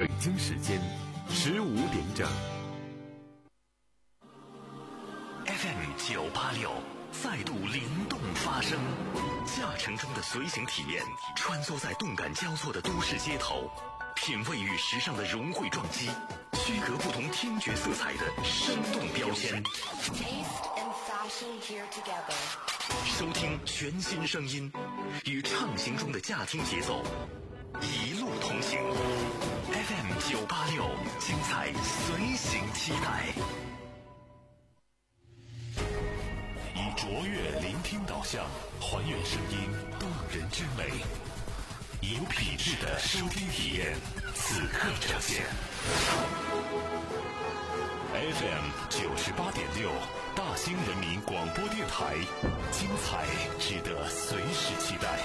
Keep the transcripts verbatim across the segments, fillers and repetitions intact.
北京时间十五点整。 F M 九八六再度灵动发声，驾乘中的随行体验，穿梭在动感交错的都市街头，品味与时尚的融汇撞击，区隔不同听觉色彩的生动标签。收听全新声音，与畅行中的驾听节奏，一路同行。F M 九八六，精彩随行期待。以卓越聆听导向，还原声音动人之美，有品质的收听体验，此刻呈现。F M 九十八点六，大兴人民广播电台，精彩值得随时期待。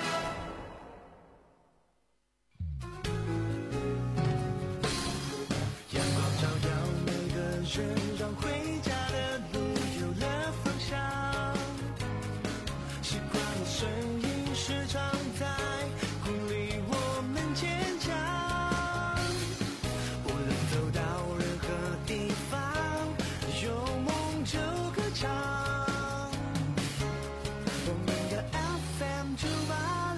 阳光照耀每个人，让回家的路有了方向。习惯的声音时常在鼓励我们坚强。无论走到任何地方，有梦就歌唱。我们的 F M 九八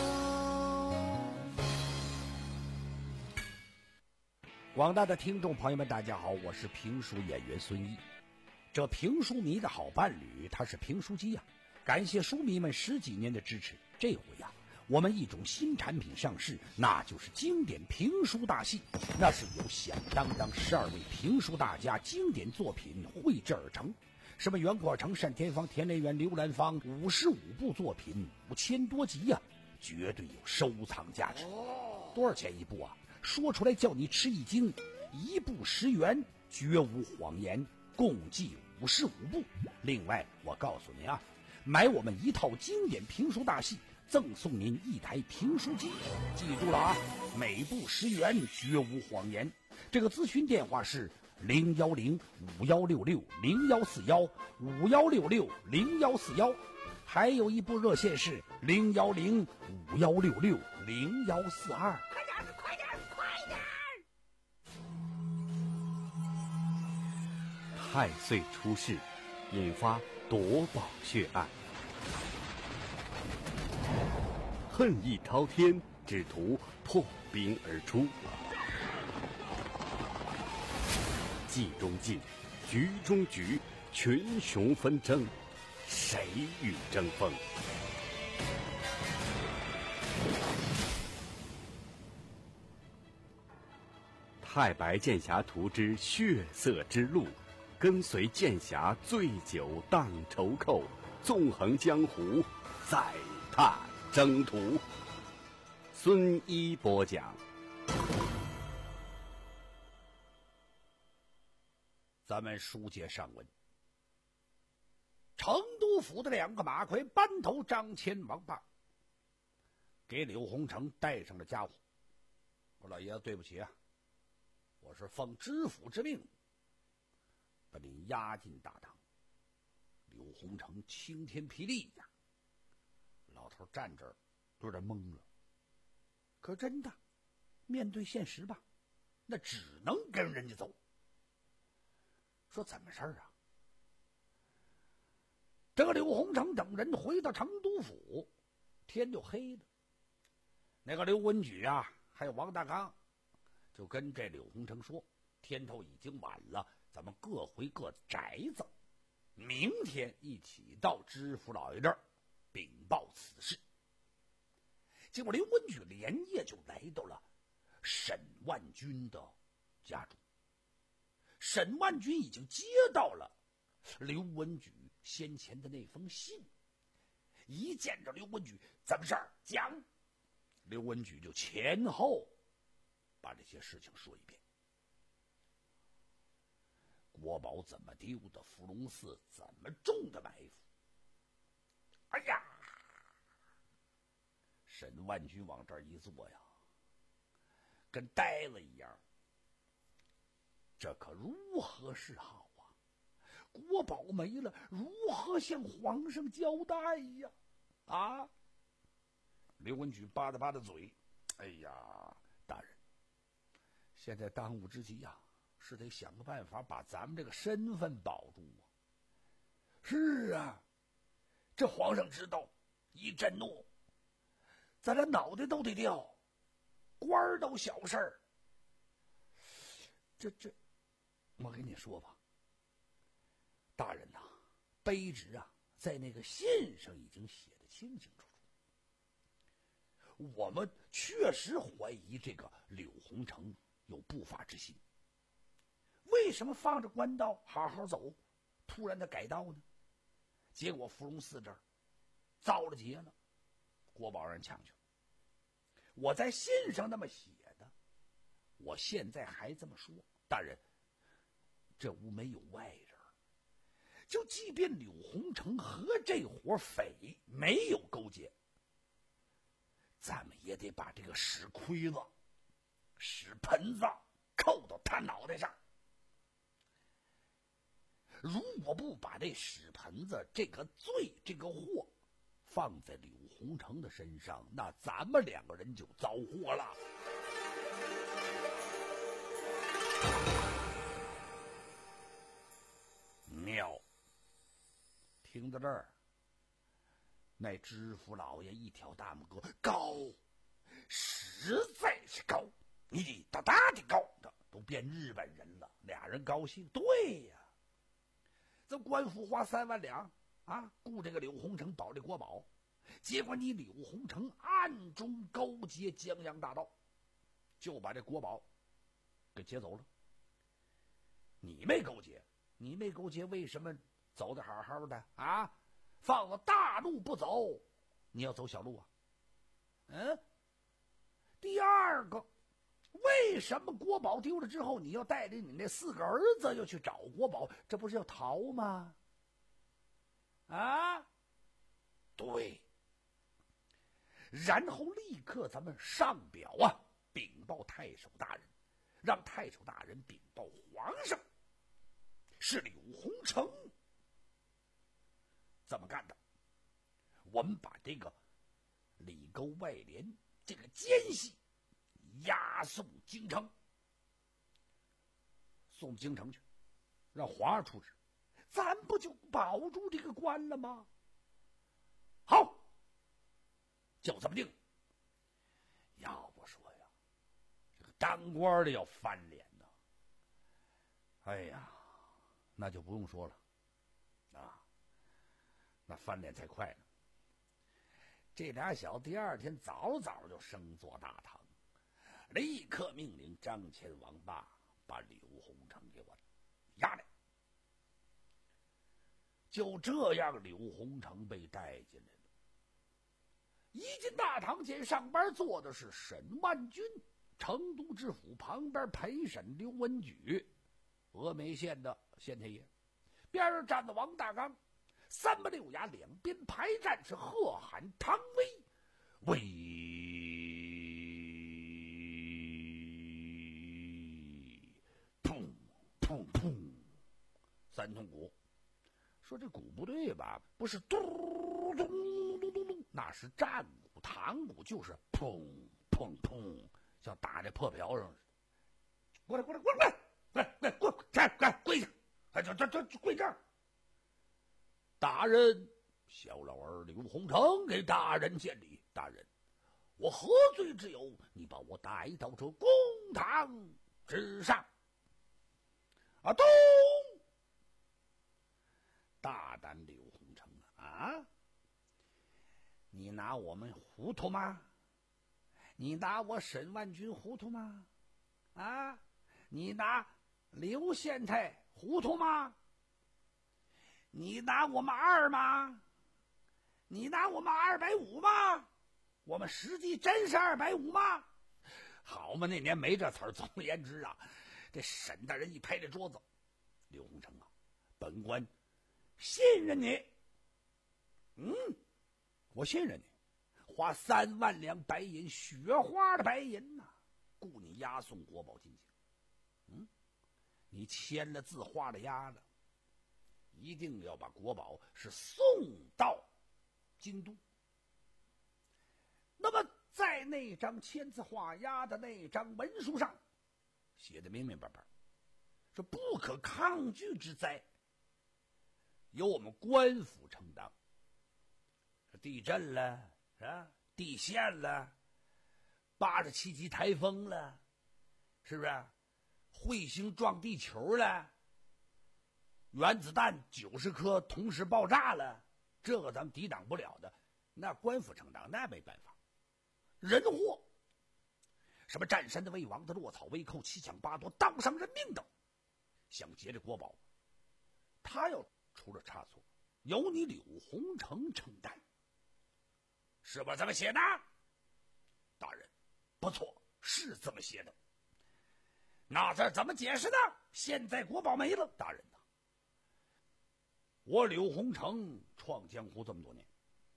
六。 广大的听众朋友们，大家好，我是评书演员孙一。这评书迷的好伴侣，他是评书机呀、啊。感谢书迷们十几年的支持，这回呀、啊，我们一种新产品上市，那就是经典评书大戏。那是由响当当十二位评书大家经典作品绘制而成，什么袁阔成、单田芳、田连元、刘兰芳，五十五部作品，五千多集呀、啊，绝对有收藏价值。多少钱一部啊？说出来叫你吃一惊，一部十元，绝无谎言，共计五十五部。另外，我告诉你啊，买我们一套经典评书大戏，赠送您一台评书机。记住了啊，每部十元，绝无谎言。这个咨询电话是零幺零五幺六六零幺四幺五幺六六零幺四幺，还有一部热线是零幺零五幺六六零幺四二。快点，快点，快点！ 太岁出世，引发夺宝血案，恨意滔天，只图破冰而出。计中计，局中局，群雄纷争，谁与争锋？太白剑侠图之血色之路，跟随剑侠醉酒荡愁寇，纵横江湖，再踏征途。孙一播讲。 咱们书接上文，成都府的两个马魁班头张骞、王八给柳洪成带上了家伙。我老爷子对不起啊，我是奉知府之命把您押进大堂。柳洪成晴天霹雳呀，老头站这儿有点懵了。可真的面对现实吧，那只能跟人家走。说怎么事儿啊？这个柳洪成等人回到成都府，天就黑了。那个刘文举啊，还有王大刚，就跟这柳洪成说：“天头已经晚了，咱们各回各宅子，明天一起到知府老爷这儿禀报此事。”结果刘文举连夜就来到了沈万军的家中。沈万军已经接到了刘文举先前的那封信，一见着刘文举，怎么事儿讲？刘文举就前后把这些事情说一遍。国宝怎么丢的，伏龙寺怎么中的埋伏。哎呀，沈万军往这儿一坐呀，跟呆了一样。这可如何是好啊？国宝没了，如何向皇上交代呀？啊！刘文举吧嗒吧嗒嘴，哎呀，大人， 现在当务之急呀、啊，是得想个办法把咱们这个身份保住啊。是啊，这皇上知道一震怒，咱俩脑袋都得掉，官儿都小事儿。这这，我跟你说吧，大人呐、啊，卑职啊，在那个信上已经写得清清楚楚。我们确实怀疑这个柳洪成有不法之心。为什么放着官道好好走，突然他改道呢？结果芙蓉寺这儿遭了劫了，国宝让人抢去了。我在信上那么写的，我现在还这么说，大人，这屋没有外人，就即便柳洪成和这伙匪没有勾结，咱们也得把这个屎盔子、屎盆子扣到他脑袋上。如果不把这屎盆子这个罪、这个祸放在柳洪成的身上，那咱们两个人就遭祸了。妙！听到这儿，那知府老爷一挑大拇哥，高，实在是高，你大大的高，都变日本人了。俩人高兴，对呀，这官府花三万两啊，雇这个柳洪成保这国宝，结果你柳洪成暗中勾结江洋大盗，就把这国宝给劫走了。你没勾结，你没勾结，为什么走得好好的啊？放了大路不走，你要走小路啊？嗯。第二个，为什么国宝丢了之后，你要带着你那四个儿子又去找国宝？这不是要逃吗？啊，对。然后立刻咱们上表啊，禀报太守大人，让太守大人禀报皇上，是柳洪成这么干的。我们把这个里沟外连这个奸细押送京城，送京城去，让皇上处置，咱不就保住这个官了吗？好，就这么定。要不说呀，这个当官的要翻脸呐，哎呀，那就不用说了啊，那翻脸才快呢。这俩小子第二天早早就升做大堂，立刻命令张骞、王八把柳洪成给我押来。就这样，柳洪成被带进来了。一进大堂，见上班坐的是沈万军，成都知府旁边陪审刘文举，峨眉县的县太爷，边上站着王大刚。三八六衙两边排站，是喝喊唐威，威，砰砰砰，三通鼓。说这鼓不对吧？不是嘟咚咚咚咚，那是战鼓、唐鼓，就是砰砰砰，像打这破瓢上似的。过来，过来，过来，过来，来来，过来，来跪下，哎，这这这跪这儿。大人，小老儿柳洪成给大人见礼。大人，我何罪之有？你把我带到这公堂之上。啊，咚！大胆柳洪成啊！啊，你拿我们糊涂吗？你拿我沈万军糊涂吗？啊，你拿刘县太糊涂吗？你拿我们二吗？你拿我们二百五吗？我们实际真是二百五吗？好嘛，那年没这词儿。总而言之啊，这沈大人一拍这桌子，柳洪成啊，本官信任你。嗯，我信任你，花三万两白银，雪花的白银呐、啊，雇你押送国宝进京。嗯，你签了字，画了押的。一定要把国宝是送到京都。那么在那张签字画押的那张文书上得明明白白，这不可抗拒之灾由我们官府承担。地震了是吧？地陷了，八十七级台风了，是不是？彗星撞地球了，原子弹九十颗同时爆炸了，这个咱们抵挡不了的，那官府承担，那没办法。人祸，什么占山的为王的，落草为寇，七抢八夺，当伤人命等，想劫这国宝，他要出了差错，由你柳洪成承担。是不是这么写的？大人，不错，是这么写的。那这怎么解释呢？现在国宝没了，大人呐，我柳洪成创江湖这么多年，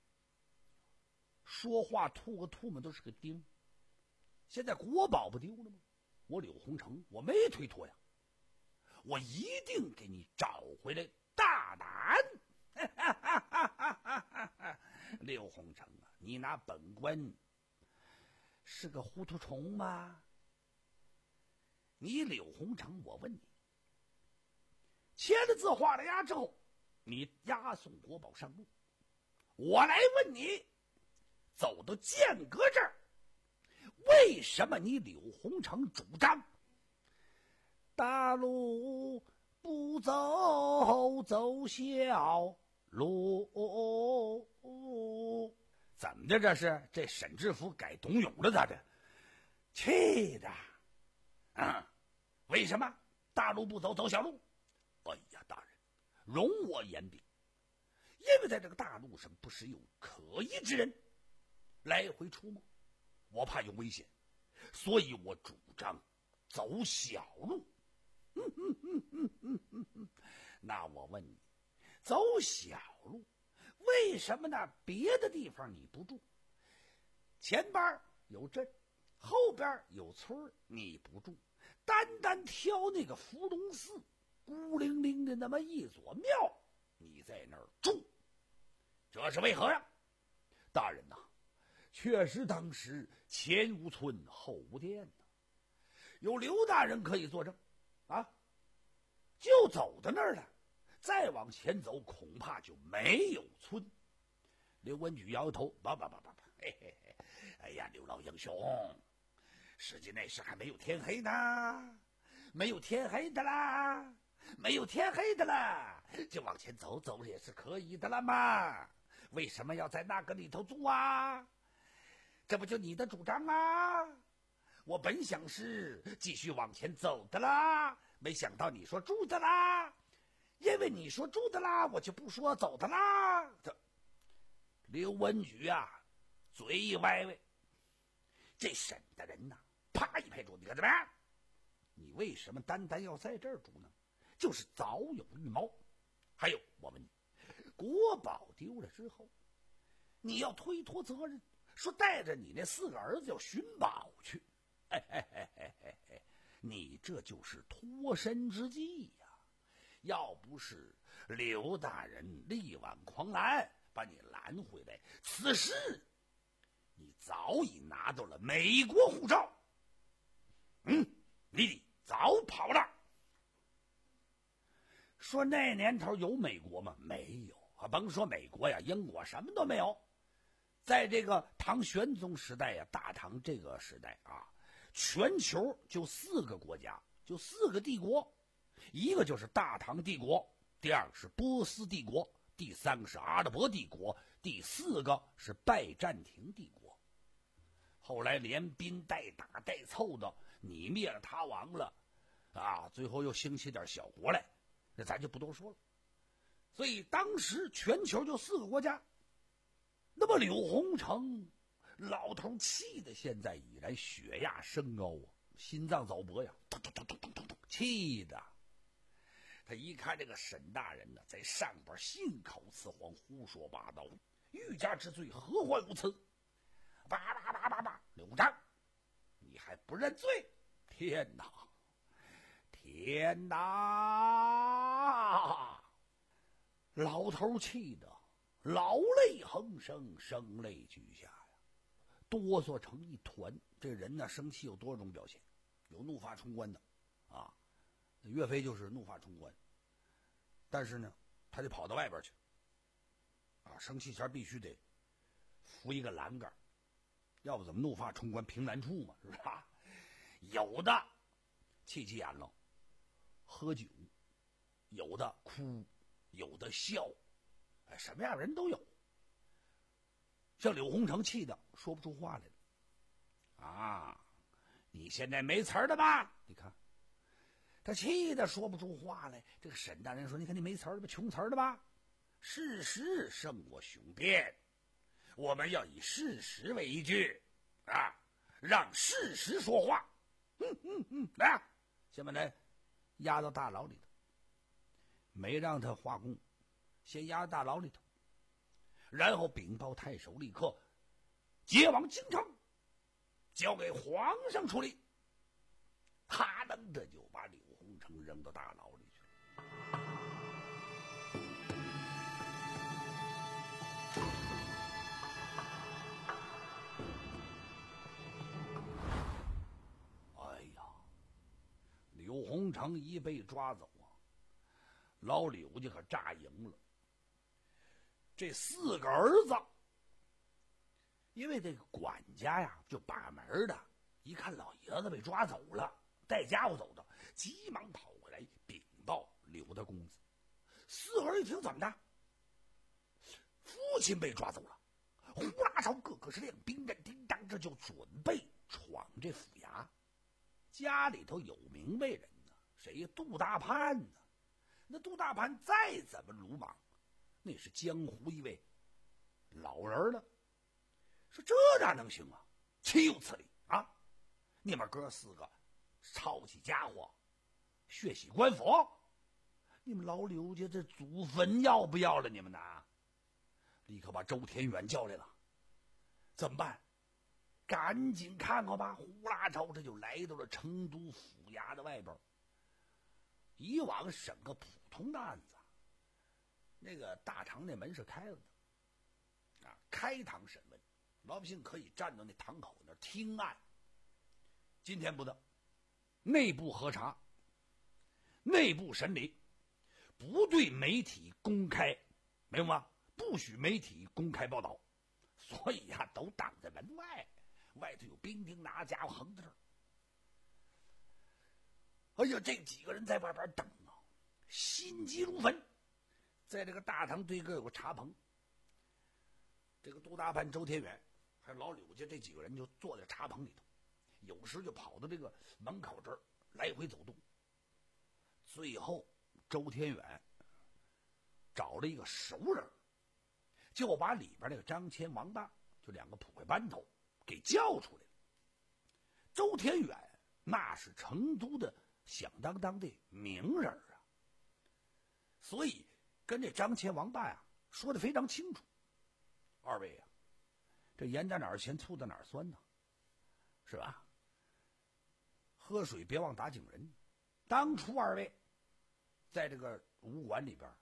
说话吐个吐沫都是个钉。现在国宝不丢了吗？我柳洪成我没推脱呀，我一定给你找回来，大胆！柳洪成啊，你拿本官是个糊涂虫吗？你柳洪成，我问你，签了字画了押之后，你押送国宝上路，我来问你，走到剑阁这儿，为什么你柳洪成主张大路不走，走小路？怎么的？这是这沈志福改董永了？咋的？气的啊！为什么大路不走，走小路？哎呀，大人，容我言禀，因为在这个大路上不时有可疑之人来回出没，我怕有危险，所以我主张走小路。那我问你，走小路为什么呢？别的地方你不住，前边有镇，后边有村，你不住，单单挑那个伏龙寺孤零零的那么一所庙，你在那儿住，这是为何呀？大人呐、啊，确实当时前无村后无店呐、啊，有刘大人可以作证啊，就走到那儿了，再往前走恐怕就没有村。刘文举摇摇头，不不不不不，嘿嘿嘿，哎呀，刘老英雄，实际那时还没有天黑呢，没有天黑的啦，没有天黑的啦，就往前走走也是可以的了嘛。为什么要在那个里头住啊？这不就你的主张啊？我本想是继续往前走的啦，没想到你说住的啦，因为你说住的啦，我就不说走的啦。这刘文举啊，嘴一歪歪，这沈的人呐、啊，啪一拍桌子，你看怎么样？你为什么单单要在这儿住呢？就是早有预谋。还有，我问你，国宝丢了之后，你要推脱责任，说带着你那四个儿子要寻宝去，嘿嘿嘿嘿嘿嘿，你这就是脱身之计呀、啊！要不是刘大人力挽狂澜把你拦回来，此时你早已拿到了美国护照，嗯，你得早跑了。说那年头有美国吗？没有啊！甭说美国呀，英国什么都没有。在这个唐玄宗时代呀，大唐这个时代啊，全球就四个国家，就四个帝国，一个就是大唐帝国，第二个是波斯帝国，第三个是阿拉伯帝国，第四个是拜占庭帝国。后来连兵带打带凑的，你灭了他亡了啊，最后又兴起点小国来，那咱就不多说了。所以当时全球就四个国家。那么柳洪成老头气的现在已然血压升高啊，心脏早搏呀，咚咚咚咚咚咚咚，气的他一看这个沈大人呢，在上边信口雌黄，胡说八道，欲加之罪，何患无辞？叭叭叭叭叭，刘璋，你还不认罪？天哪，天哪！老头气的老泪横生，声泪俱下呀，哆嗦成一团。这人呢，生气有多种表现，有怒发冲冠的啊，岳飞就是怒发冲冠，但是呢，他得跑到外边去，啊，生气前必须得扶一个栏杆，要不怎么怒发冲冠凭难处嘛，是吧？有的气急眼了，喝酒，有的哭，有的笑，哎，什么样人都有。像柳洪成气的说不出话来了，啊，你现在没词儿了吧？你看，他气的说不出话来。这个沈大人说：“你看你没词儿了吧？穷词儿了吧？事实胜过雄辩，我们要以事实为依据，啊，让事实说话。”嗯嗯嗯，来，先把他押到大牢里头，没让他画供，先押到大牢里头，然后禀报太守，立刻接往京城，交给皇上处理。他能的就把柳洪成扔到大牢里去了。哎呀，柳洪成一被抓走啊，老柳家可炸营了。这四个儿子，因为这个管家呀，就把门的，一看老爷子被抓走了，带家伙走的，急忙跑过来禀报柳大公子。四个人一听，怎么的？父亲被抓走了，呼啦朝个个是亮兵刃，叮当，这就准备闯这府衙。家里头有明白人呢，谁呀？杜大潘呢？那杜大潘再怎么鲁莽，那是江湖一位老人了。说这哪能行啊？岂有此理啊！你们哥四个抄起家伙，血洗官府，你们老柳家这祖坟要不要了？你们呢？立刻把周天远叫来了。怎么办？赶紧看看吧！呼啦朝这就来到了成都府衙的外边。以往审个普通的案子，那个大堂那门是开了的，啊，开堂审问，老百姓可以站到那堂口那儿听案。今天不得，内部核查，内部审理，不对媒体公开，明白吗？不许媒体公开报道，所以呀、啊，都挡在门外，外头有兵丁拿家伙横在这儿。哎呀，这几个人在外边等啊，心急如焚。在这个大堂对个有个茶棚，这个杜大潘、周天远还有老柳家这几个人就坐在茶棚里头，有时就跑到这个门口这儿来回走动。最后，周天远找了一个熟人，就把里边那个张谦、王八就两个捕快班头给叫出来了。周天远那是成都的响当当的名人啊，所以跟这张谦、王八呀说的非常清楚。二位啊，这盐在哪儿咸，醋在哪儿酸呢？是吧？喝水别忘打井人。当初二位在这个武馆里边，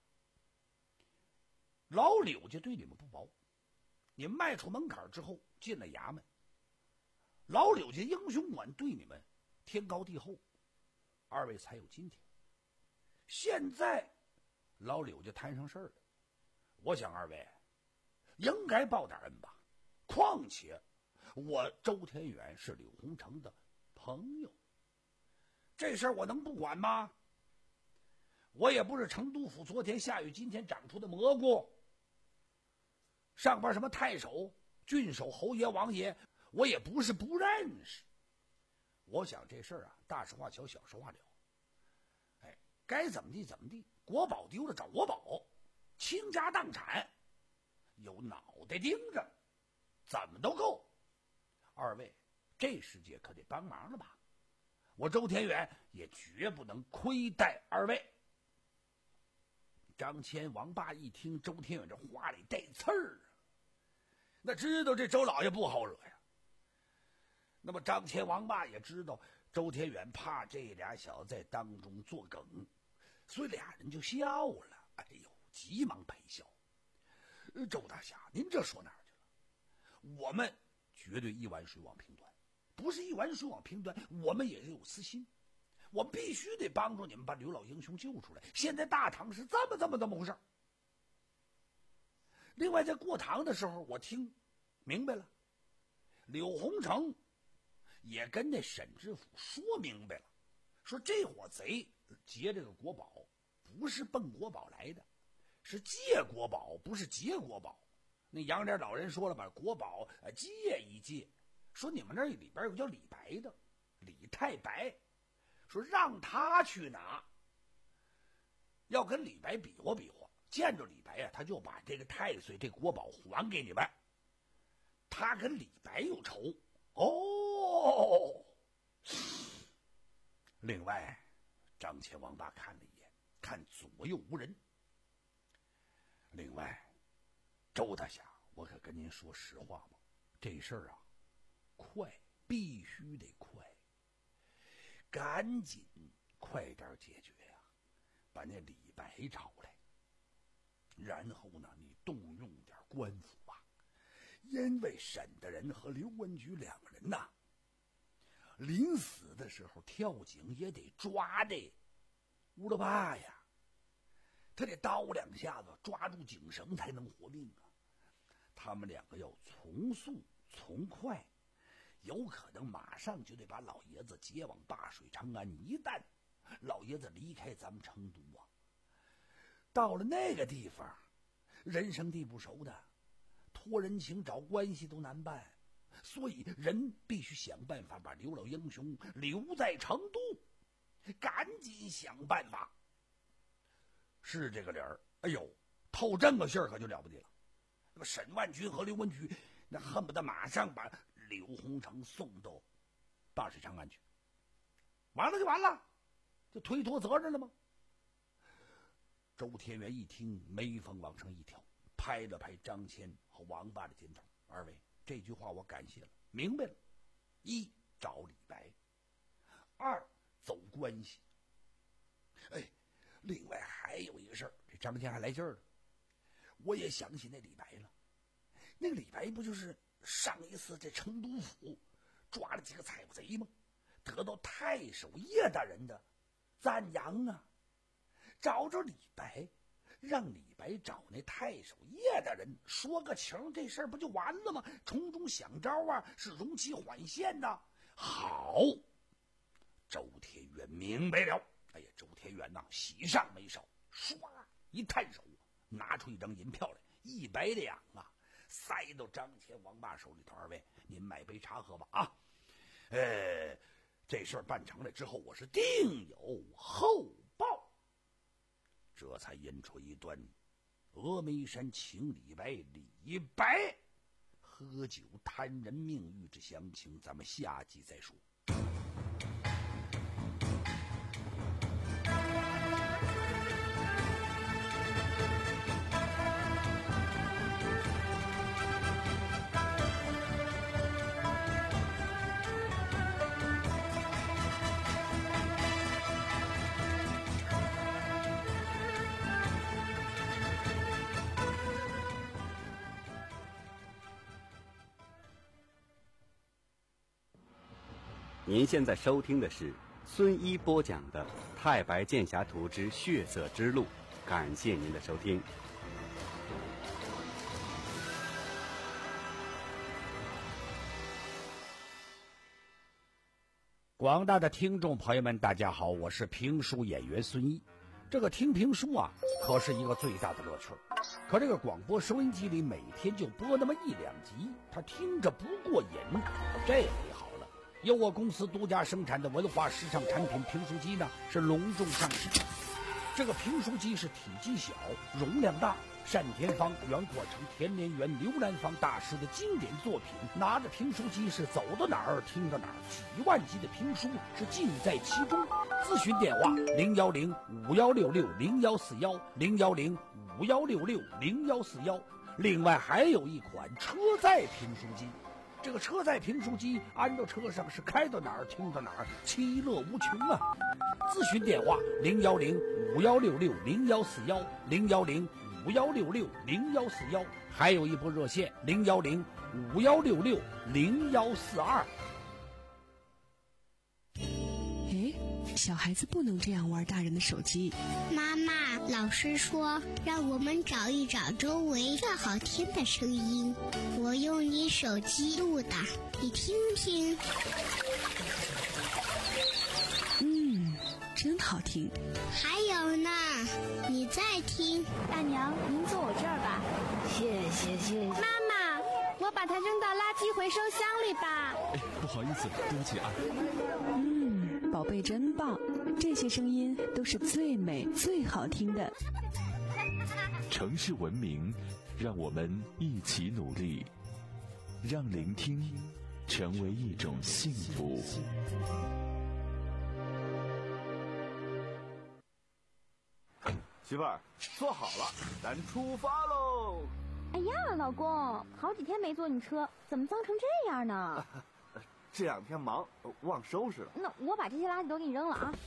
老柳家对你们不薄，你们迈出门槛之后进了衙门，老柳家英雄馆对你们天高地厚，二位才有今天。现在老柳家摊上事儿了，我想二位应该报点恩吧。况且我周天远是柳洪成的朋友，这事儿我能不管吗？我也不是成都府昨天下雨今天长出的蘑菇，上边什么太守、郡守、侯爷、王爷，我也不是不认识。我想这事儿啊，大事化小，小事化了。哎，该怎么地怎么地，国宝丢了找国宝，倾家荡产，有脑袋盯着，怎么都够。二位，这世界可得帮忙了吧？我周天远也绝不能亏待二位。张谦、王八一听周天远这话里带刺儿啊，那知道这周老爷不好惹呀。那么张谦、王八也知道周天远怕这俩小子在当中作梗，所以俩人就笑了。哎呦，急忙赔笑。周大侠，您这说哪儿去了？我们绝对一碗水往平端，不是一碗水往平端，我们也是有私心。 我必须得帮助你们把刘老英雄救出来。现在大堂是这么这么这么回事。另外，在过堂的时候，我听明白了，柳洪成也跟那沈知府说明白了，说这伙贼劫这个国宝不是奔国宝来的，是借国宝，不是劫国宝。那杨脸老人说了，把国宝借一借，说你们那里边有个叫李白的，李太白，说让他去拿，要跟李白比划比划，见着李白啊，他就把这个太岁这国宝还给你们。他跟李白有仇哦。另外，张骞王八看了一眼，看左右无人。另外，周大侠，我可跟您说实话吧，这事儿啊，快，必须得快，赶紧快点解决呀、啊，把那李白找来，然后呢，你动用点官府吧，因为沈大人和刘文举两个人呐，临死的时候跳井也得抓的乌了巴呀，他得叨两下子抓住井绳才能活命啊。他们两个要从速从快，有可能马上就得把老爷子接往灞水长安。一旦老爷子离开咱们成都啊，到了那个地方，人生地不熟的，托人情找关系都难办，所以人必须想办法把刘老英雄留在成都，赶紧想办法。是这个理儿，哎呦，透这个信儿可就了不得了。那么沈万军和刘文举那恨不得马上把柳洪成送到灞水长安去，完了就完了，就推脱责任了吗？周天元一听，眉峰往上一挑，拍了拍张骞和王八的肩头：“二位，这句话我感谢了，明白了。一，找李白；二，走关系。哎，另外还有一个事儿，这张骞还来劲儿了。我也想起那李白了，那个李白不就是上一次这成都府抓了几个采贼吗？得到太守叶大人的赞扬啊！找着李白，让李白找那太守叶大人说个情，这事儿不就完了吗？从中想招啊，是容其缓线的。好，周天元明白了。哎呀，周天元呐，喜上眉梢，唰一探手，拿出一张银票来，一百两啊，塞到张骞王八手里头。二位，您买杯茶喝吧啊！呃，这事儿办成了之后，我是定有后报。这才引出一段峨眉山请李白，李白喝酒贪人命欲之详情，咱们下集再说。 您现在收听的是孙一播讲的《太白剑侠图之血色之路》，感谢您的收听。 广大的听众朋友们，大家好，我是评书演员孙一。这个听评书啊，可是一个最大的乐趣。可这个广播收音机里每天就播那么一两集，他听着不过瘾。这回好了，由我公司独家生产的文化时尚产品评书机呢，是隆重上市。这个评书机是体积小，容量大，单田芳、袁阔成、田连元、刘兰芳大师的经典作品。拿着评书机是走到哪儿听到哪儿，几万集的评书是尽在其中。咨询电话零幺零五幺六六零幺四幺零幺零五幺六六零幺四幺。另外还有一款车载评书机。这个车载评书机安到车上是开到哪儿听到哪儿，其乐无穷啊！咨询电话零幺零五幺六六零幺四幺零幺零五幺六六零幺四幺，还有一部热线零幺零五幺六六零幺四二。 咦， 小孩子不能这样玩大人的手机。 妈妈，老师说让我们找一找周围最好听的声音，我用你手机录的，你听听。 嗯，真好听。 还有呢，你再听。 大娘，您坐我这儿吧。 谢谢谢谢。 妈妈，我把它扔到垃圾回收箱里吧。 哎，不好意思，对不起啊。 嗯，宝贝真棒，这些声音都是最美最好听的。 城市文明，让我们一起努力，让聆听成为一种幸福。 媳妇儿，坐好了，咱出发喽！ 哎呀，老公，好几天没坐你车，怎么脏成这样呢？ 这两天忙，忘收拾了。 那我把这些垃圾都给你扔了啊！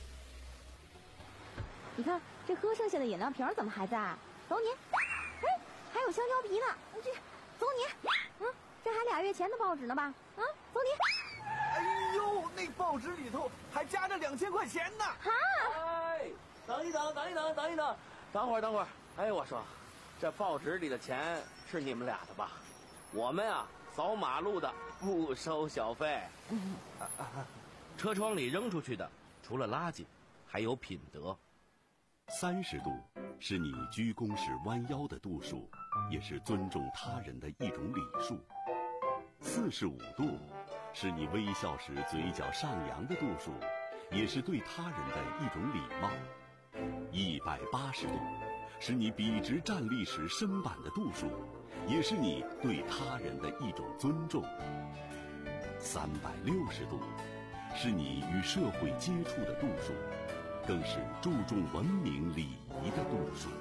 你看，这喝剩下的饮料瓶怎么还在？走你！哎，还有香蕉皮呢，你这，走你！嗯，这还俩月前的报纸呢吧？啊，走你！ 哎呦，那报纸里头还夹着两千块钱呢！ 哈！ 哎，等一等，等一等，等一等，等会儿，等会儿。哎，我说，这报纸里的钱是你们俩的吧？我们啊，扫马路的不收小费。 嗯啊啊、车窗里扔出去的，除了垃圾，还有品德。 三十度是你鞠躬时弯腰的度数，也是尊重他人的一种礼数。四十五度是你微笑时嘴角上扬的度数，也是对他人的一种礼貌。一百八十度是你笔直站立时身板的度数，也是你对他人的一种尊重。三百六十度是你与社会接触的度数，更是注重文明礼仪的度数。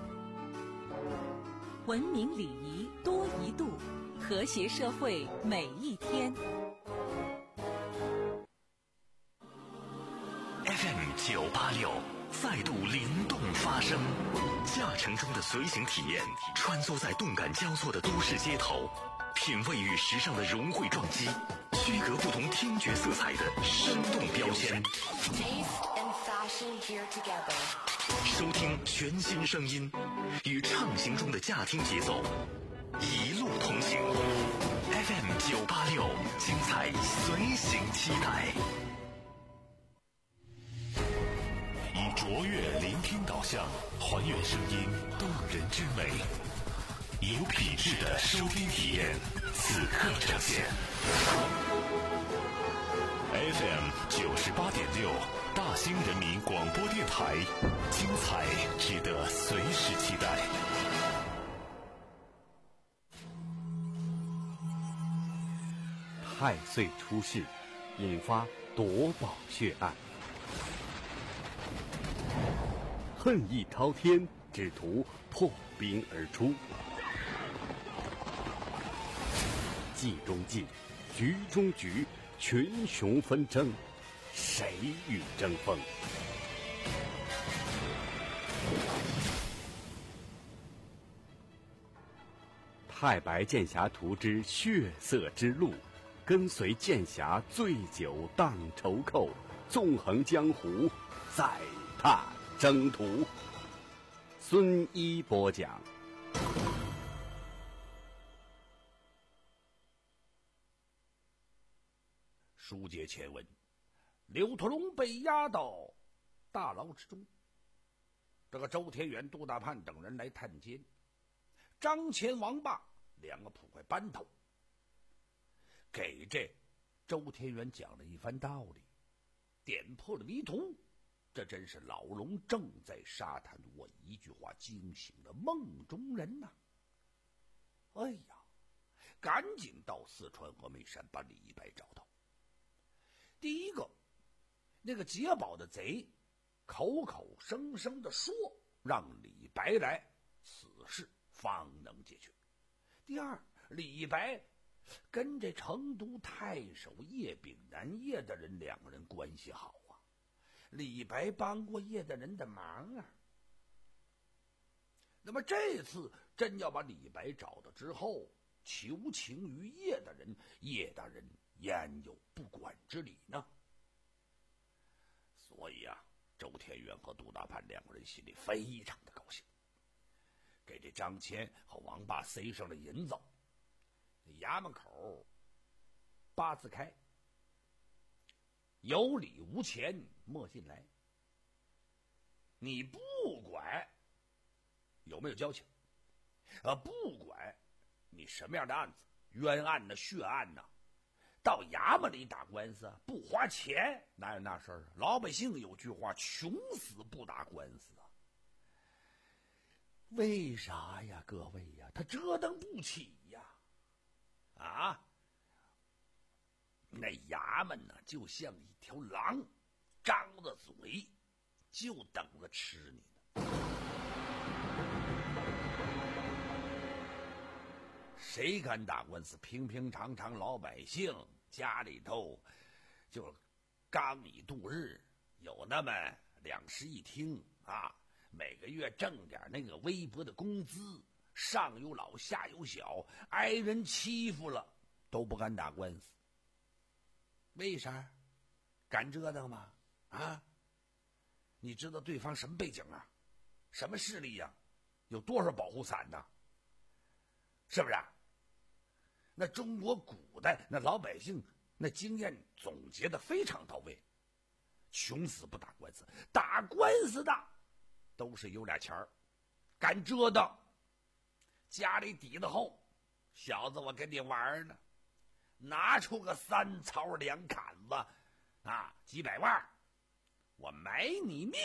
文明礼仪多一度，和谐社会每一天。 F M 九八六再度灵动发声，驾乘中的随行体验，穿梭在动感交错的都市街头，品味与时尚的融汇撞击，区隔不同听觉色彩的生动标签。收听全新声音，与畅行中的驾听节奏，一路同行。F M 九八六，精彩随行期待。以卓越聆听导向，还原声音动人之美，有品质的收听体验，此刻呈现。F M 九十八点六，大兴人民广播电台，精彩值得随时期待。 太岁出世，引发夺宝血案。恨意滔天，只图破冰而出。计中计，局中局，群雄纷争，谁与争锋？太白剑侠图之血色之路，跟随剑侠醉酒荡愁寇，纵横江湖，再踏征途。孙一播讲。 书接前文，刘屠龙被押到大牢之中。这个周天元、杜大盼等人来探监，张乾、王霸两个捕快班头，给这周天元讲了一番道理，点破了迷途。这真是老龙正在沙滩我一句话惊醒了梦中人呐、啊！哎呀，赶紧到四川峨眉山把李白找到。第一个，那个劫宝的贼口口声声的说让李白来，此事方能解决。第二，李白跟这成都太守叶秉南叶大人两个人关系好啊，李白帮过叶大人的忙啊。那么这次真要把李白找到之后，求情于叶大人，叶大人焉有不管之理呢？ 所以啊，周天元和杜大潘两个人心里非常的高兴，给这张骞和王八塞上了银子。衙门口八字开，有礼无钱莫进来。你不管有没有交情，啊，不管你什么样的案子，冤案呢、血案呢，到衙门里打官司不花钱，哪有那事儿？老百姓有句话，穷死不打官司啊。为啥呀，各位呀？他折腾不起呀！啊，那衙门呢，就像一条狼，张着嘴，就等着吃你呢。谁敢打官司？平平常常老百姓家里头就刚米度日，有那么两室一厅啊，每个月挣点那个微薄的工资，上有老下有小，挨人欺负了都不敢打官司。为啥？敢折腾吗？啊？你知道对方什么背景啊？什么势力呀、啊？有多少保护伞呢？是不是、啊？那中国古代那老百姓那经验总结的非常到位，穷死不打官司，打官司的都是有俩钱儿，敢折腾，家里底子厚，小子我跟你玩呢，拿出个三槽两砍子啊，几百万，我买你命。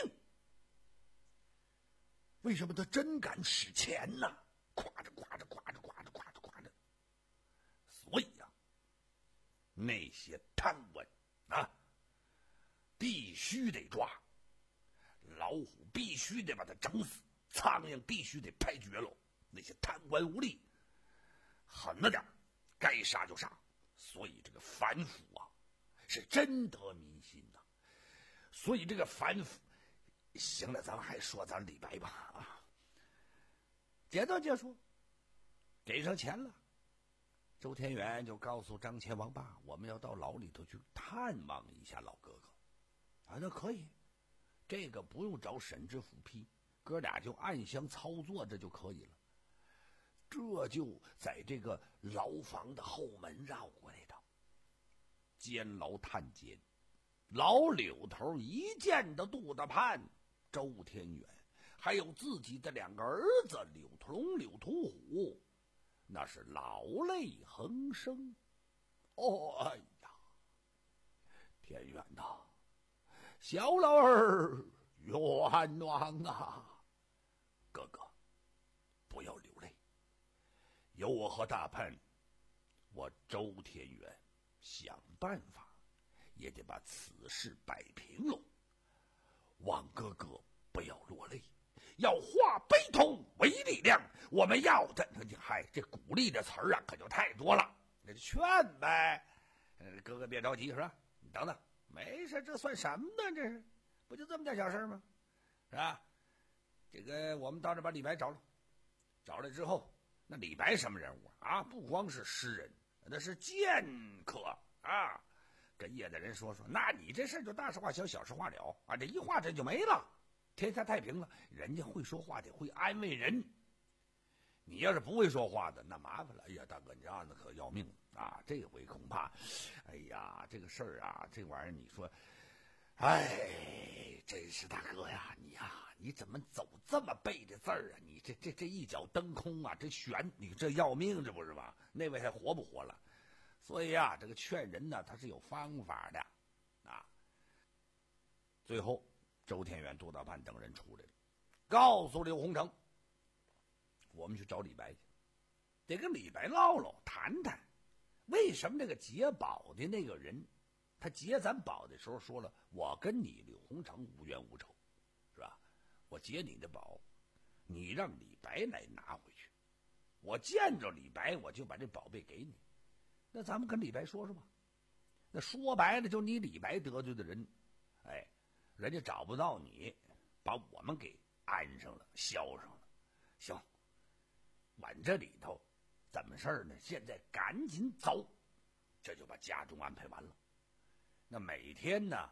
为什么他真敢使钱呢？夸着夸着夸着夸着夸着夸着。所以呀、啊，那些贪官啊，必须得抓，老虎必须得把它整死，苍蝇必须得拍绝喽。那些贪官污吏，狠了点，该杀就杀。所以这个反腐啊，是真得民心呐、啊。所以这个反腐，行了，咱们还说咱李白吧啊。简短结束，给上钱了。周天元就告诉张骞、王八，我们要到牢里头去探望一下老哥哥。啊，那可以，这个不用找沈知府批，哥俩就暗箱操作，这就可以了。这就在这个牢房的后门绕过来的。监牢探监，老柳头一见到杜大潘、周天元，还有自己的两个儿子柳屠龙、柳屠虎，那是老泪横生。哦，哎呀，天元呐，小老儿冤枉啊！哥哥，不要流泪，有我和大潘，我周天元想办法也得把此事摆平喽。望哥哥不要落泪，要化悲痛为力量。我们要的，嗨，这鼓励的词儿啊，可就太多了。那就劝呗，哥哥别着急，是吧？你等等，没事，这算什么呢？这是不就这么点小事吗？是吧？这个我们到这把李白找了，找来之后，那李白什么人物啊？不光是诗人，那是剑客啊。跟业的人说说，那你这事就大事化小，小事化了啊，这一化这就没了，天下太平了。人家会说话的，会安慰人。你要是不会说话的，那麻烦了。哎呀，大哥，你这案子可要命啊！这回恐怕，哎呀，这个事儿啊，这玩意儿你说，哎，真是大哥呀，你呀、啊，你怎么走这么背的字儿啊？你这这这一脚蹬空啊，这悬，你这要命，这不是吗？那位还活不活了？所以啊，这个劝人呢，他是有方法的啊。最后，周天元、杜大潘等人出来了，告诉刘洪成，我们去找李白去，得跟李白唠唠谈谈，为什么这个劫宝的那个人，他劫咱宝的时候说了，我跟你柳洪成无冤无仇，是吧？我劫你的宝，你让李白来拿回去，我见着李白，我就把这宝贝给你。那咱们跟李白说说吧。那说白了，就你李白得罪的人，哎，人家找不到你，把我们给安上了，销上了。行，往这里头怎么事儿呢？现在赶紧走，这就把家中安排完了。那每天呢，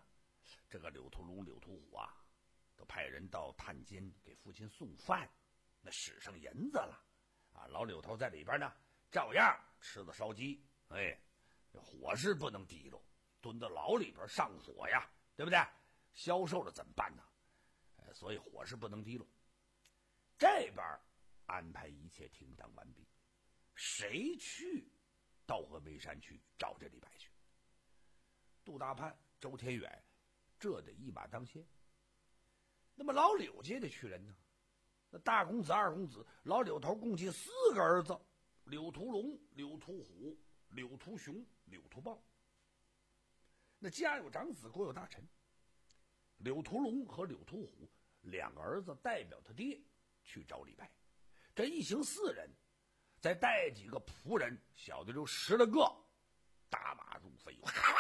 这个柳屠龙、柳屠虎啊，都派人到探监给父亲送饭，那使上银子了啊。老柳头在里边呢，照样吃了烧鸡，哎，火是不能提了，蹲到牢里边上火呀，对不对？消瘦了怎么办呢？呃，所以火是不能提了。这边安排一切停当完毕，谁去到峨眉山去找这李白去？杜大潘、周天远，这得一马当先。那么老柳家的去人呢？那大公子、二公子，老柳头共计四个儿子：柳屠龙、柳屠虎、柳屠雄、柳屠豹。那家有长子，国有大臣。柳屠龙和柳屠虎两个儿子代表他爹去找李白，这一行四人，再带几个仆人，小的就十来个，大马如飞，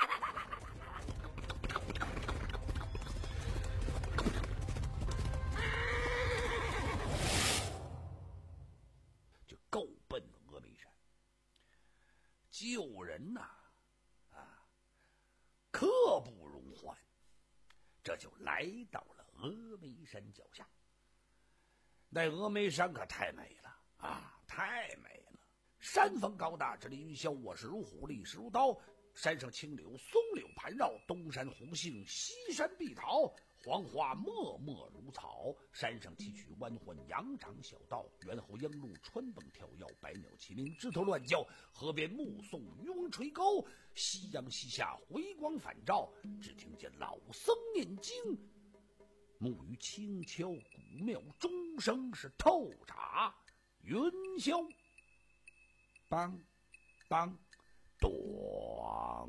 就够奔峨眉山。救人呐、啊，啊，刻不容缓。这就来到了峨眉山脚下。那峨眉山可太美了啊，太美了！山峰高大，直立云霄，卧势如虎，立势如刀。山上青柳松柳盘绕，东山红杏，西山碧桃，黄花脉脉如草。山上崎岖弯缓，羊肠小道，猿猴鹰鹿穿蹦跳跃，百鸟齐鸣，枝头乱叫。河边目送渔翁垂钩，夕阳西下，回光返照。只听见老僧念经，木鱼轻敲古庙，钟声是透铡云霄，梆梆咣。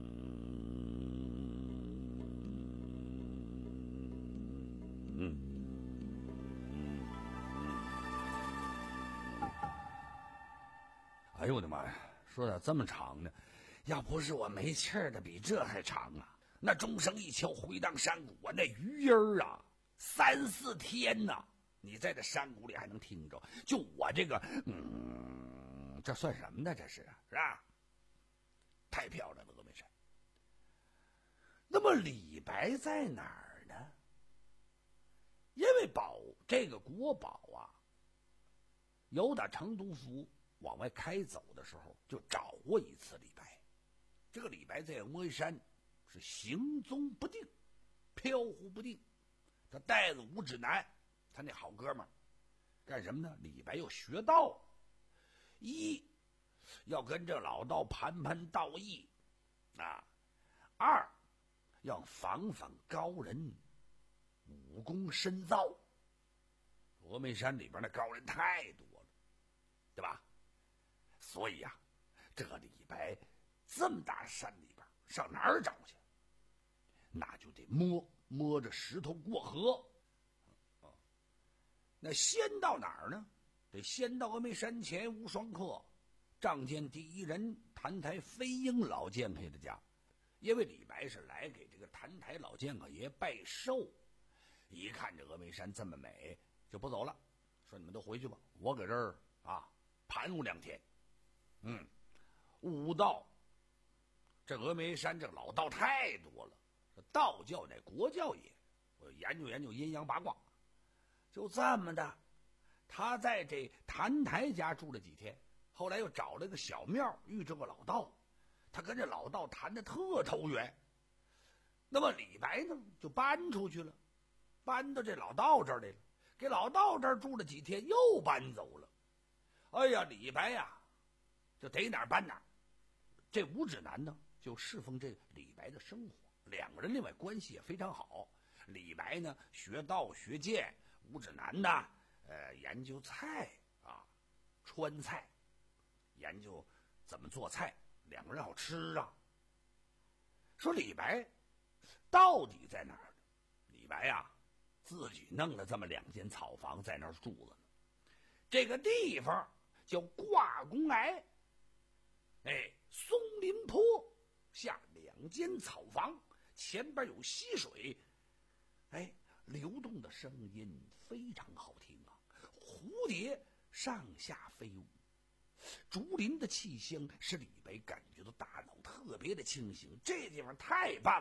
哎呦我的妈呀，说咋这么长呢？要不是我没气儿的比这还长啊！那钟声一敲，回荡山谷啊，那余音儿啊，三四天呐、啊，你在这山谷里还能听着。就我这个，嗯，这算什么呢？这是是吧？太漂亮了，峨眉山。那么李白在哪儿呢？因为宝这个国宝啊，由打成都府往外开走的时候，就找过一次李白。这个李白在峨眉山是行踪不定，飘忽不定。他带着吴指南，他那好哥们儿，干什么呢？李白要学道，一要跟这老道盘盘道义啊；二要访访高人，武功深造。峨眉山里边的高人太多了，对吧？所以呀、啊，这个李白这么大山里边上哪儿找去？那就得摸摸着石头过河。啊，那先到哪儿呢？得先到峨眉山前无双客仗剑第一人谭台飞鹰老剑客的家，因为李白是来给这个谭台老剑客爷拜寿。一看这峨眉山这么美，就不走了，说你们都回去吧，我搁这儿啊盘我两天。嗯，悟道，这峨眉山这老道太多了，道教乃国教也，我研究研究阴阳八卦。就这么的，他在这谭台家住了几天，后来又找了个小庙遇着个老道，他跟这老道谈的特投缘。那么李白呢，就搬出去了，搬到这老道这儿来了，给老道这儿住了几天，又搬走了。哎呀，李白呀，就逮哪儿搬哪儿。这吴指南呢，就侍奉这李白的生活，两个人另外关系也非常好。李白呢，学道学剑，吴指南呢，呃，研究菜啊，川菜，研究怎么做菜，两个人好吃啊。说李白到底在哪儿呢？李白呀、啊，自己弄了这么两间草房在那儿住了呢。这个地方叫挂宫崖，哎，松林坡下两间草房，前边有溪水，哎，流动的声音非常好听啊，蝴蝶上下飞舞，竹林的气香使李白感觉到大脑特别的清醒，这地方太棒了。还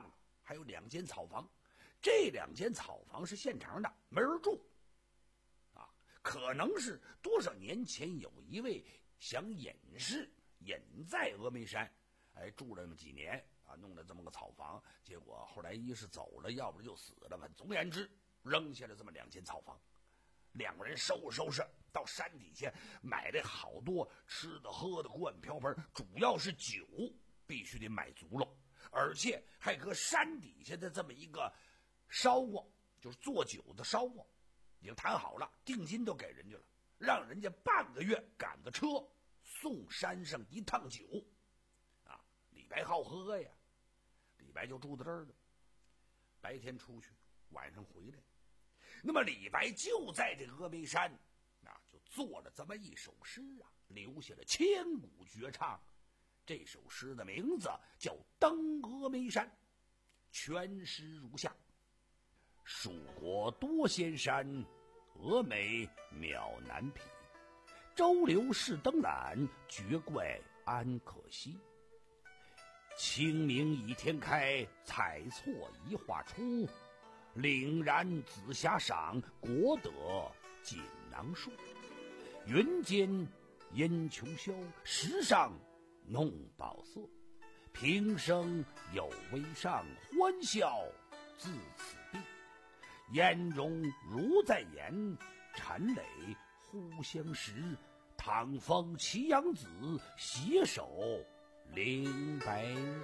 还有两间草房，这两间草房是现成的，没人住。啊，可能是多少年前有一位想隐士隐在峨眉山，哎，住了那么几年啊，弄了这么个草房，结果后来一是走了，要不就死了吧。总而言之，扔下了这么两间草房。两个人收拾收拾，到山底下买了好多吃的喝的锅碗瓢盆，主要是酒必须得买足了，而且还搁山底下的这么一个烧锅，就是做酒的烧锅，已经谈好了，定金都给人家了，让人家半个月赶个车送山上一趟酒。啊，李白好喝呀，李白就住在这儿了，白天出去，晚上回来。那么李白就在这峨眉山啊，就做了这么一首诗啊，留下了千古绝唱。这首诗的名字叫《登峨眉山》，全诗如下：蜀国多仙山，峨眉渺难匹。周流是登览，绝怪安可惜。清明倚天开，彩错一画出。凛然紫霞赏，国德锦囊树。云间烟裘消，石上弄宝色。平生有微上，欢笑自此地。颜容如在眼，陈磊忽相识。唐风祁阳子，携手领白日。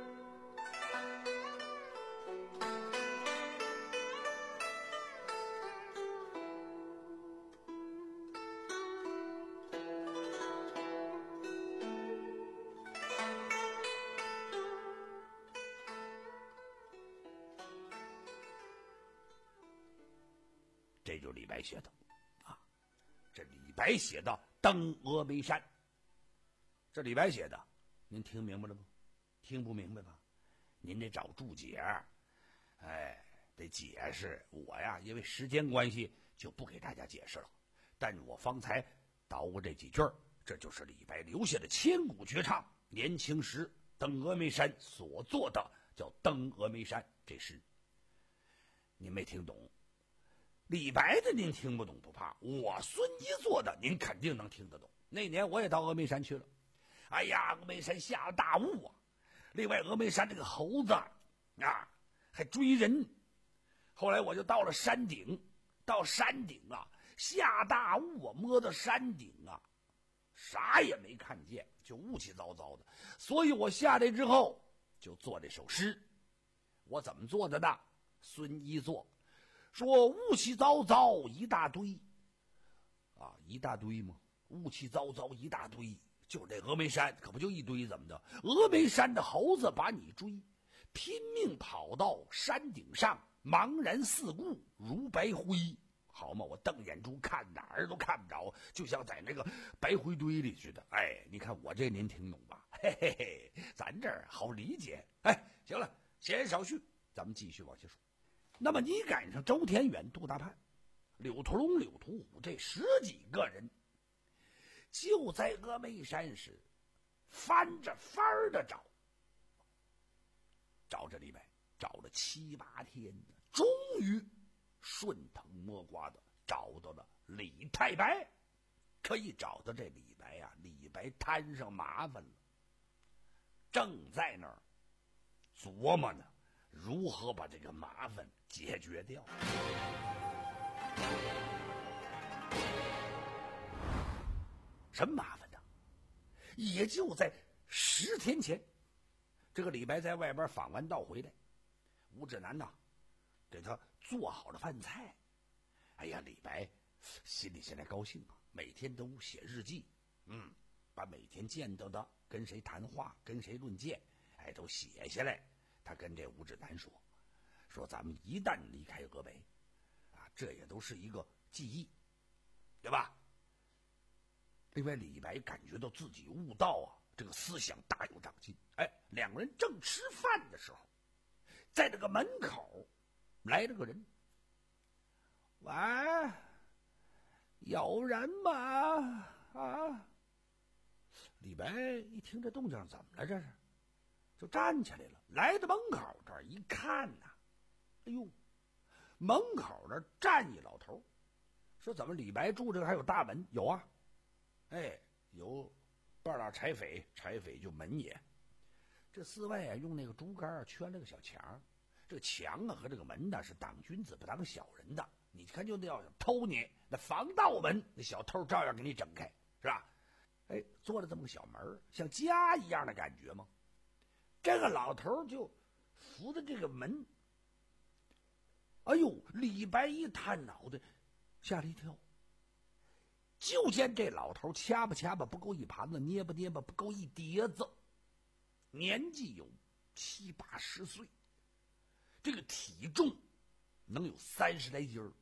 这就是李白写的啊，这李白写的登峨眉山，这李白写的，您听明白了吗？听不明白吧？您得找注解，哎，得解释。我呀，因为时间关系，就不给大家解释了。但我方才捣鼓这几句，这就是李白留下的千古绝唱。年轻时登峨眉山所做的叫《登峨眉山》这诗，您没听懂。李白的您听不懂不怕，我孙一做的您肯定能听得懂。那年我也到峨眉山去了，哎呀，峨眉山下了大雾啊！另外，峨眉山这个猴子啊，还追人。后来我就到了山顶，到山顶啊，下大雾啊，摸到山顶啊，啥也没看见，就雾气糟糟的。所以我下来之后就做这首诗。我怎么做的呢？孙一做。说雾气糟糟一大堆，啊，一大堆吗？雾气糟糟一大堆，就是这峨眉山，可不就一堆？怎么的？峨眉山的猴子把你追，拼命跑到山顶上，茫然四顾如白灰，好嘛？我瞪眼珠看哪儿都看不着，就像在那个白灰堆里似的。哎，你看我这您听懂吧？嘿嘿嘿，咱这儿好理解。哎，行了，闲言少叙，咱们继续往下说。那么你赶上周田远、杜大盼、柳屠龙、柳屠虎这十几个人，就在峨眉山是翻着翻儿的找，找着李白，找了七八天呢，终于顺藤摸瓜的找到了李太白。可一找到这李白呀、啊，李白摊上麻烦了，正在那儿琢磨呢，如何把这个麻烦解决掉。什么麻烦呢？也就在十天前，这个李白在外边访完道回来，吴志南呐给他做好了饭菜。哎呀，李白心里现在高兴啊，每天都写日记，嗯，把每天见到的跟谁谈话、跟谁论剑，哎，都写下来。他跟这吴志南说，说咱们一旦离开峨眉，啊，这也都是一个记忆，对吧？另外，李白感觉到自己悟道啊，这个思想大有长进。哎，两个人正吃饭的时候，在这个门口来了个人。喂，有人吗？啊！李白一听这动静，怎么了？这是？ 就站起来了，来到门口这儿一看呐、啊，哎呦，门口这站一老头，说怎么李白住这个还有大门？有啊，哎，有半拉柴扉，柴扉就门也。这寺外啊用那个竹竿圈了个小墙，这个墙啊和这个门呢是当君子不当小人的。你看就要偷你，那防盗门，那小偷照样给你整开，是吧？哎，做了这么个小门，像家一样的感觉吗？这个老头就扶着这个门，哎呦，李白一探脑袋，吓了一跳。就见这老头掐吧掐吧不够一盘子，捏吧捏吧不够一碟子，年纪有七八十岁，这个体重能有三十来斤儿，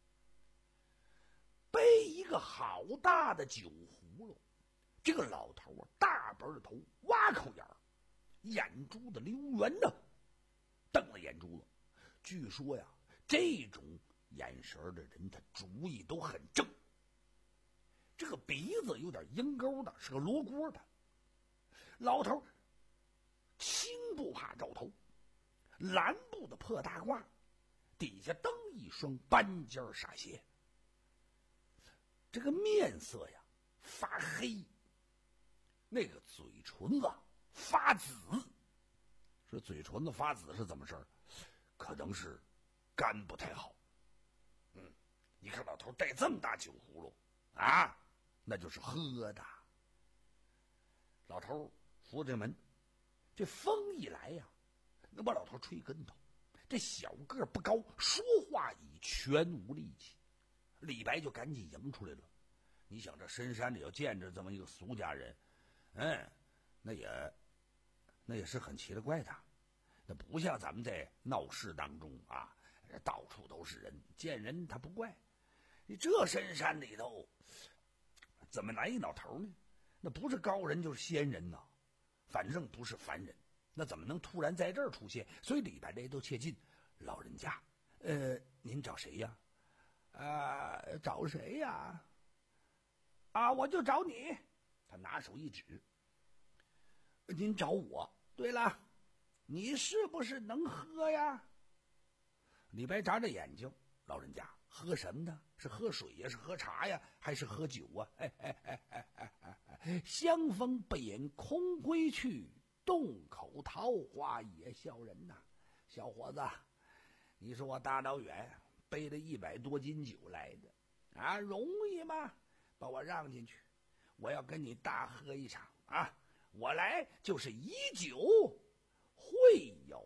背一个好大的酒葫芦。这个老头啊，大本头，挖口眼儿，眼珠子溜圆呢，瞪了眼珠子。据说呀，这种眼神的人，他主意都很正。这个鼻子有点鹰钩的，是个罗锅的。老头青布帕罩头，蓝布的破大褂，底下蹬一双斑尖纱鞋。这个面色呀发黑，那个嘴唇啊发紫。说嘴唇子发紫是怎么事儿？可能是肝不太好。嗯，你看老头带这么大酒葫芦啊，那就是喝的。老头扶着门，这风一来呀，能把老头吹跟头。这小个不高，说话已全无力气。李白就赶紧迎出来了。你想这深山里要见着这么一个俗家人，嗯，那也那也是很奇了怪的。那不像咱们在闹市当中啊，到处都是人，见人他不怪。你这深山里头怎么来一老头呢？那不是高人就是仙人呐，反正不是凡人，那怎么能突然在这儿出现？所以李白这都切近。老人家，呃，您找谁呀？啊，找谁呀？啊，我就找你。他拿手一指，您找我。对了，你是不是能喝呀？李白眨着眼睛，老人家喝什么呢？是喝水呀，是喝茶呀，还是喝酒啊？哎哎哎哎哎哎哎！香风不引空归去，洞口桃花也笑人呐。小伙子，你说我大老远背了一百多斤酒来的啊，容易吗？把我让进去，我要跟你大喝一场啊！我来就是以酒会友。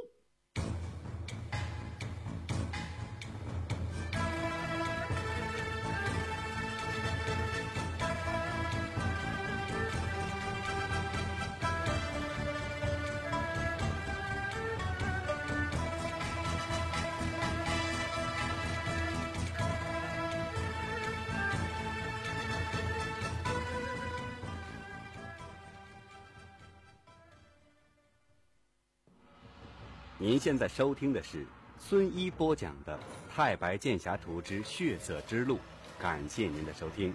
您现在收听的是孙一播讲的《太白剑侠图之血色之路》，感谢您的收听。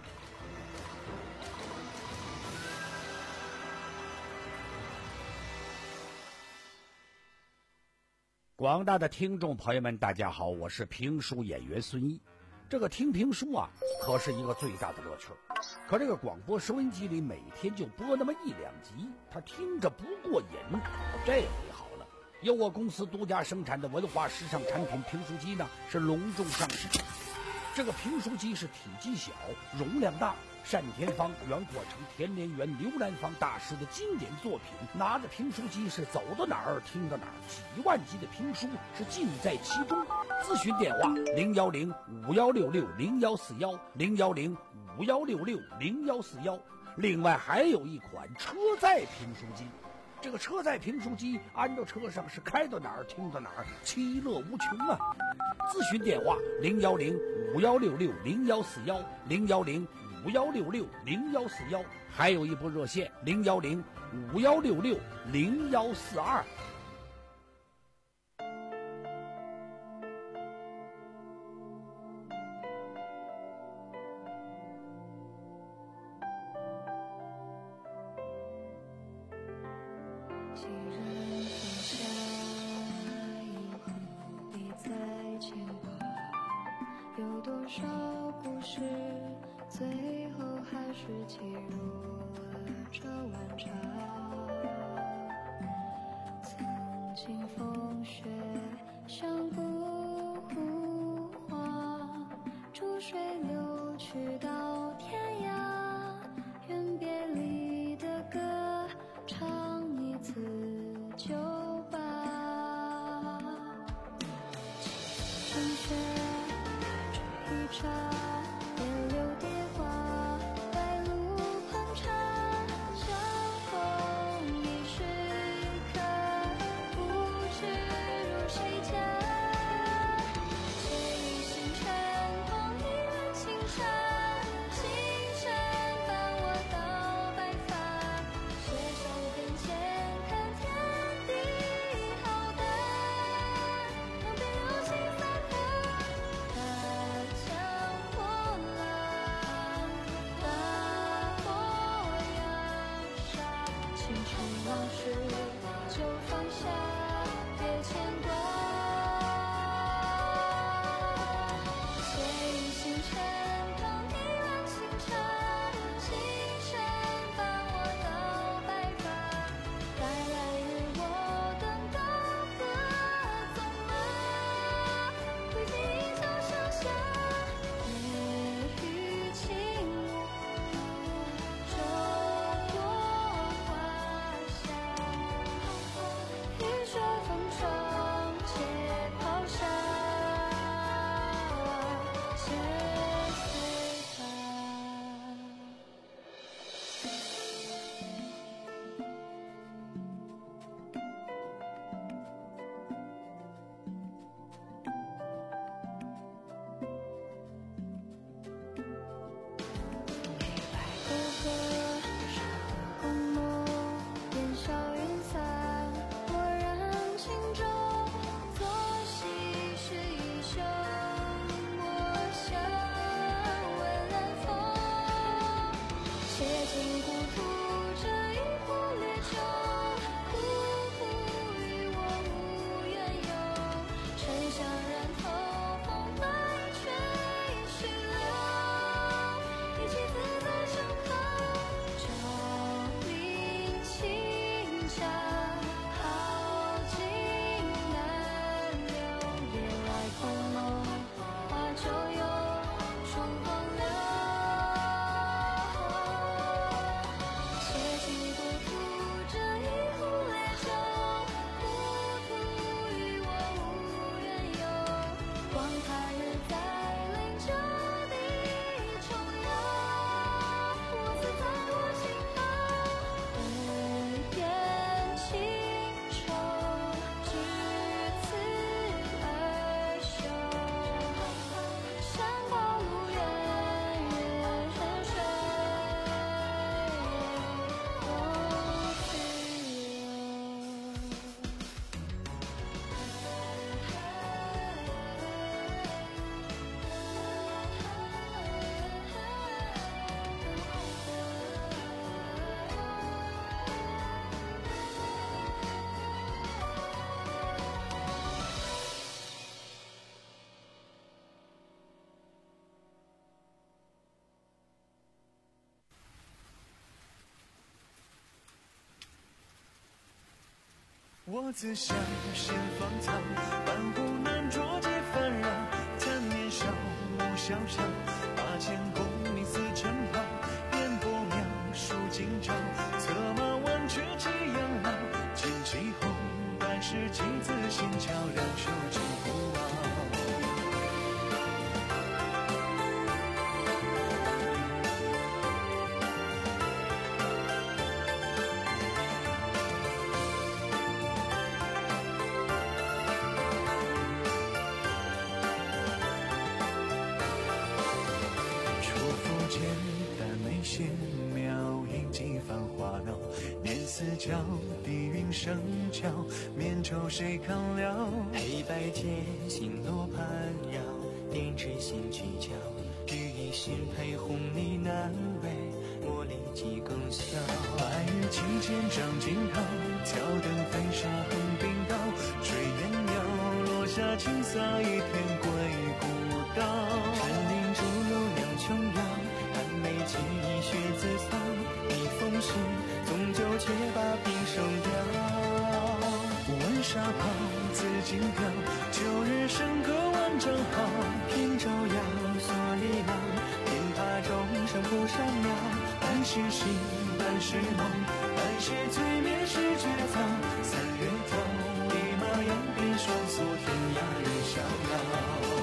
广大的听众朋友们，大家好，我是评书演员孙一。这个听评书啊，可是一个最大的乐趣。可这个广播收音机里每天就播那么一两集，他听着不过瘾。这回好了，由我公司独家生产的文化时尚产品评书机呢，是隆重上市。这个评书机是体积小，容量大，单田芳、袁阔成、田连元、刘兰芳大师的经典作品。拿着评书机是走到哪儿听到哪儿，几万集的评书是尽在其中。咨询电话零幺零五幺六六零幺四幺零幺零五幺六六零幺四幺。另外还有一款车载评书机。这个车载评书机安到车上是开到哪儿听到哪儿，其乐无穷啊！咨询电话零幺零五幺六六零幺四幺零幺零五幺六六零幺四幺，还有一部热线零幺零五幺六六零幺四二。 我自小先芳草，半湖南捉街纷扰。贪年少，暮萧萧，八千功名似尘袍。烟波渺，数今朝，策马挽却骑养老。剑气后，半世纪自心悄然手起不傲。角地云生角，面愁谁看了？ 黑白间星罗盘绕，点缀新曲调。 羽衣新配红泥难为，茉莉几更香。白日期间张锦涛，挑灯飞沙横滨道，炊烟袅，落下青洒一片归古道。山林中有两琼瑶，寒梅记忆血自扫，逆风行，纵酒且把平生了。温莎袍，紫金表，旧日笙歌万丈号，扁舟摇，蓑笠郎，天塔钟声不闪耀。半是醒，半是梦，半是醉眠是绝早。三月桃，一马扬鞭双宿，天涯任逍遥。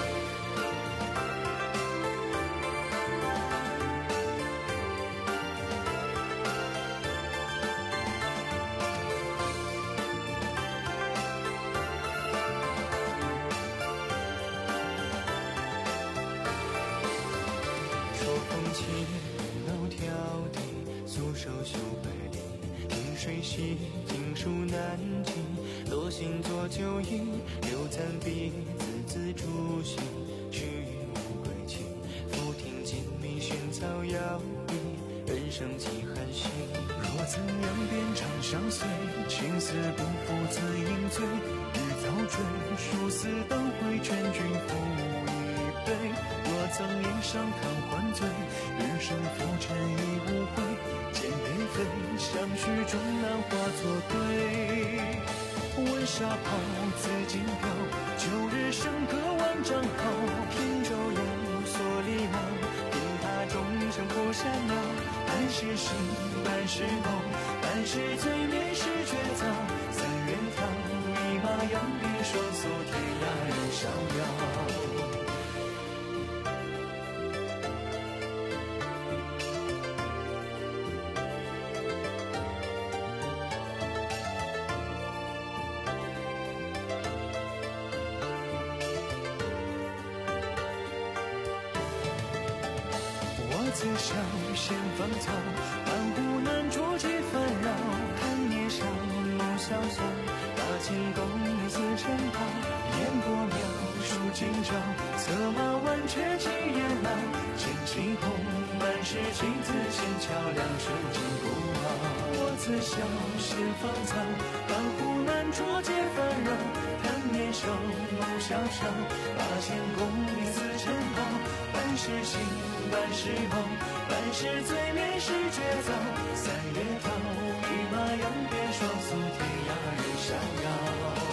手修百里，饮水溪，经书难尽。落星作酒饮，留残笔，字字诛心。须臾无归期，复听金米喧草摇曳，人生几寒心。若曾扬鞭长相随，青丝不负自饮醉。欲早追，殊死当回，劝君复一杯。若曾饮上贪欢醉，余生浮沉已无悔。剑北飞，相许终难化作对。温莎袍，紫金表，旧日笙歌万丈号。扁舟摇，蓑笠郎，天塔钟声不闪耀。半是醒，半是梦，半是醉眠是绝早。三月桃，一马扬鞭双宿，天涯任逍遥。自小先芳草，半壶难酌几烦扰。看年少，梦萧萧，大清宫似尘袍。烟波渺，数今朝，策马挽却几年老。剑起红，半是棋子仙桥，两手紧不傲。我自小先芳草，半壶难酌皆烦扰。看年少，梦萧萧，八千功名似尘袍。半是醒，半是梦，半是醉眠是绝早。三月桃，一马扬鞭双宿，天涯任逍遥。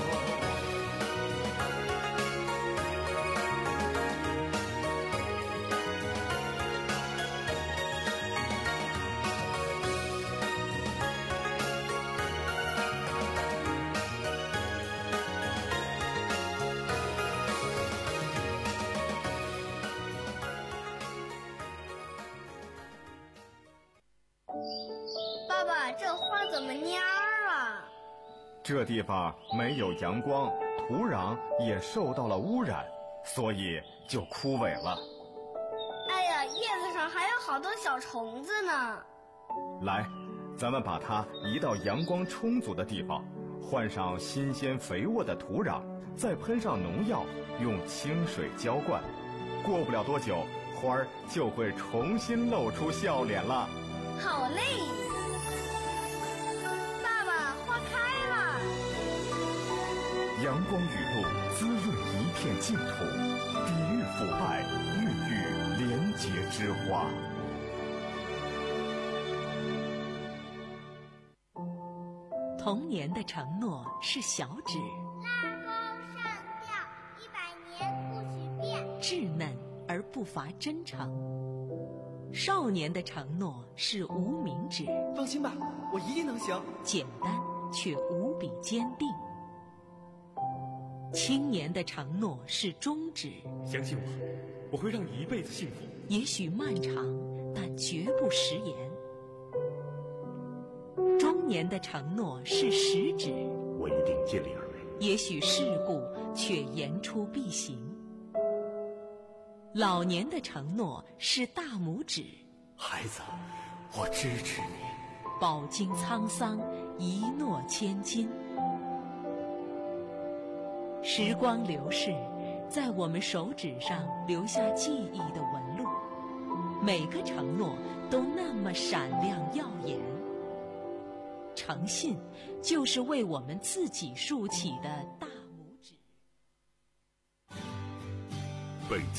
爸爸，这花怎么蔫儿啊？ 这地方没有阳光，土壤也受到了污染，所以就枯萎了。 哎呀，叶子上还有好多小虫子呢。 来，咱们把它移到阳光充足的地方，换上新鲜肥沃的土壤，再喷上农药，用清水浇灌。过不了多久，花儿就会重新露出笑脸了。 好嘞！爸爸，花开了！ 阳光雨露滋润一片净土，抵御腐败，孕育廉洁之花。 童年的承诺是小指， 拉钩上吊，一百年不许变。 稚嫩而不乏真诚。少年的承诺是无名指， 放心吧，我一定能行。 简单却无比坚定。青年的承诺是中指， 相信我，我会让你一辈子幸福。 也许漫长，但绝不食言。中年的承诺是食指， 我一定尽力而为。 也许世故，却言出必行。老年的承诺是大拇指， 孩子，我支持你。 饱经沧桑，一诺千金。时光流逝， 在我们手指上留下记忆的纹路，每个承诺都那么闪亮耀眼。诚信就是为我们自己竖起的大拇指。 北京